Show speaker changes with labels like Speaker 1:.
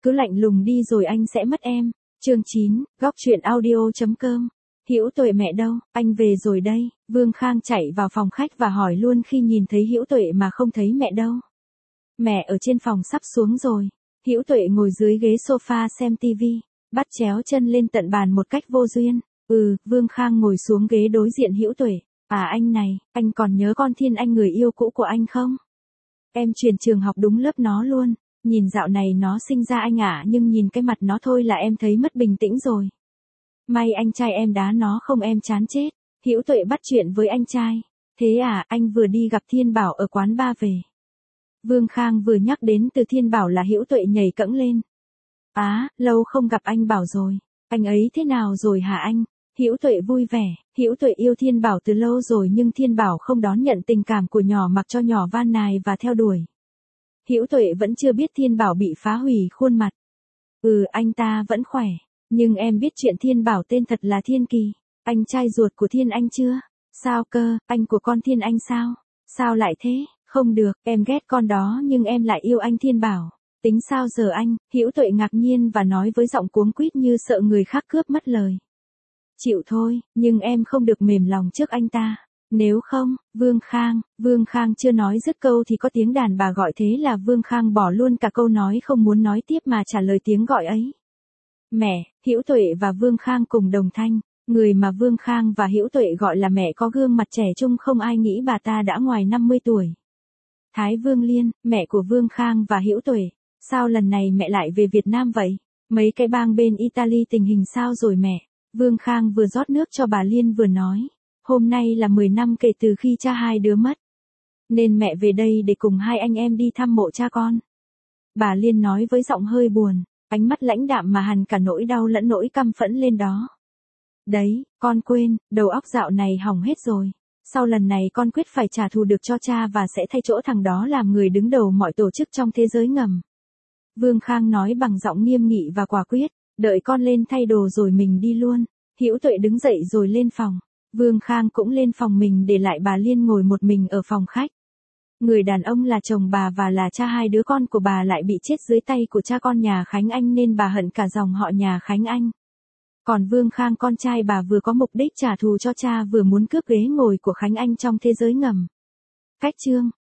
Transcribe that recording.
Speaker 1: cứ lạnh lùng đi rồi anh sẽ mất em. Chương 9, góc truyện audio.com. Hữu Tuệ mẹ đâu, anh về rồi đây. Vương Khang chạy vào phòng khách và hỏi luôn khi nhìn thấy Hữu Tuệ mà không thấy mẹ đâu. Mẹ ở trên phòng sắp xuống rồi. Hữu Tuệ ngồi dưới ghế sofa xem tivi, bắt chéo chân lên tận bàn một cách vô duyên. Vương Khang ngồi xuống ghế đối diện Hữu Tuệ. À anh này, anh còn nhớ con Thiên Anh người yêu cũ của anh không? Em chuyển trường học đúng lớp nó luôn. Nhìn dạo này nó sinh ra anh ạ, nhưng nhìn cái mặt nó thôi là em thấy mất bình tĩnh rồi. May anh trai em đá nó không em chán chết. Hữu Tuệ bắt chuyện với anh trai. Thế à, anh vừa đi gặp Thiên Bảo ở quán bar về. Vương Khang vừa nhắc đến từ Thiên Bảo là Hữu Tuệ nhảy cẫng lên. Á, lâu không gặp anh Bảo rồi. Anh ấy thế nào rồi hả anh? Hữu Tuệ vui vẻ. Hữu Tuệ yêu Thiên Bảo từ lâu rồi nhưng Thiên Bảo không đón nhận tình cảm của nhỏ mặc cho nhỏ van nài và theo đuổi. Hữu Tuệ vẫn chưa biết Thiên Bảo bị phá hủy khuôn mặt. Anh ta vẫn khỏe. Nhưng em biết chuyện Thiên Bảo tên thật là Thiên Kỳ. Anh trai ruột của Thiên Anh chưa? Sao cơ, anh của con Thiên Anh sao? Sao lại thế? Không được, em ghét con đó nhưng em lại yêu anh Thiên Bảo. Tính sao giờ anh? Hữu Tuệ ngạc nhiên và nói với giọng cuống quýt như sợ người khác cướp mất lời. Chịu thôi, nhưng em không được mềm lòng trước anh ta. Nếu không, Vương Khang chưa nói dứt câu thì có tiếng đàn bà gọi, thế là Vương Khang bỏ luôn cả câu nói không muốn nói tiếp mà trả lời tiếng gọi ấy. Mẹ. Hữu Tuệ và Vương Khang cùng đồng thanh. Người mà Vương Khang và Hữu Tuệ gọi là mẹ có gương mặt trẻ trung không ai nghĩ bà ta đã ngoài 50 tuổi. Thái Vương Liên, mẹ của Vương Khang và Hữu Tuệ. Sao lần này mẹ lại về Việt Nam vậy? Mấy cái bang bên Italy tình hình sao rồi mẹ? Vương Khang vừa rót nước cho bà Liên vừa nói. Hôm nay là 10 năm kể từ khi cha hai đứa mất. Nên mẹ về đây để cùng hai anh em đi thăm mộ cha con. Bà Liên nói với giọng hơi buồn, ánh mắt lãnh đạm mà hằn cả nỗi đau lẫn nỗi căm phẫn lên đó. Đấy, con quên, đầu óc dạo này hỏng hết rồi. Sau lần này con quyết phải trả thù được cho cha và sẽ thay chỗ thằng đó làm người đứng đầu mọi tổ chức trong thế giới ngầm. Vương Khang nói bằng giọng nghiêm nghị và quả quyết. Đợi con lên thay đồ rồi mình đi luôn. Hữu Tuệ đứng dậy rồi lên phòng. Vương Khang cũng lên phòng mình để lại bà Liên ngồi một mình ở phòng khách. Người đàn ông là chồng bà và là cha hai đứa con của bà lại bị chết dưới tay của cha con nhà Khánh Anh nên bà hận cả dòng họ nhà Khánh Anh. Còn Vương Khang con trai bà vừa có mục đích trả thù cho cha vừa muốn cướp ghế ngồi của Khánh Anh trong thế giới ngầm. Cách chương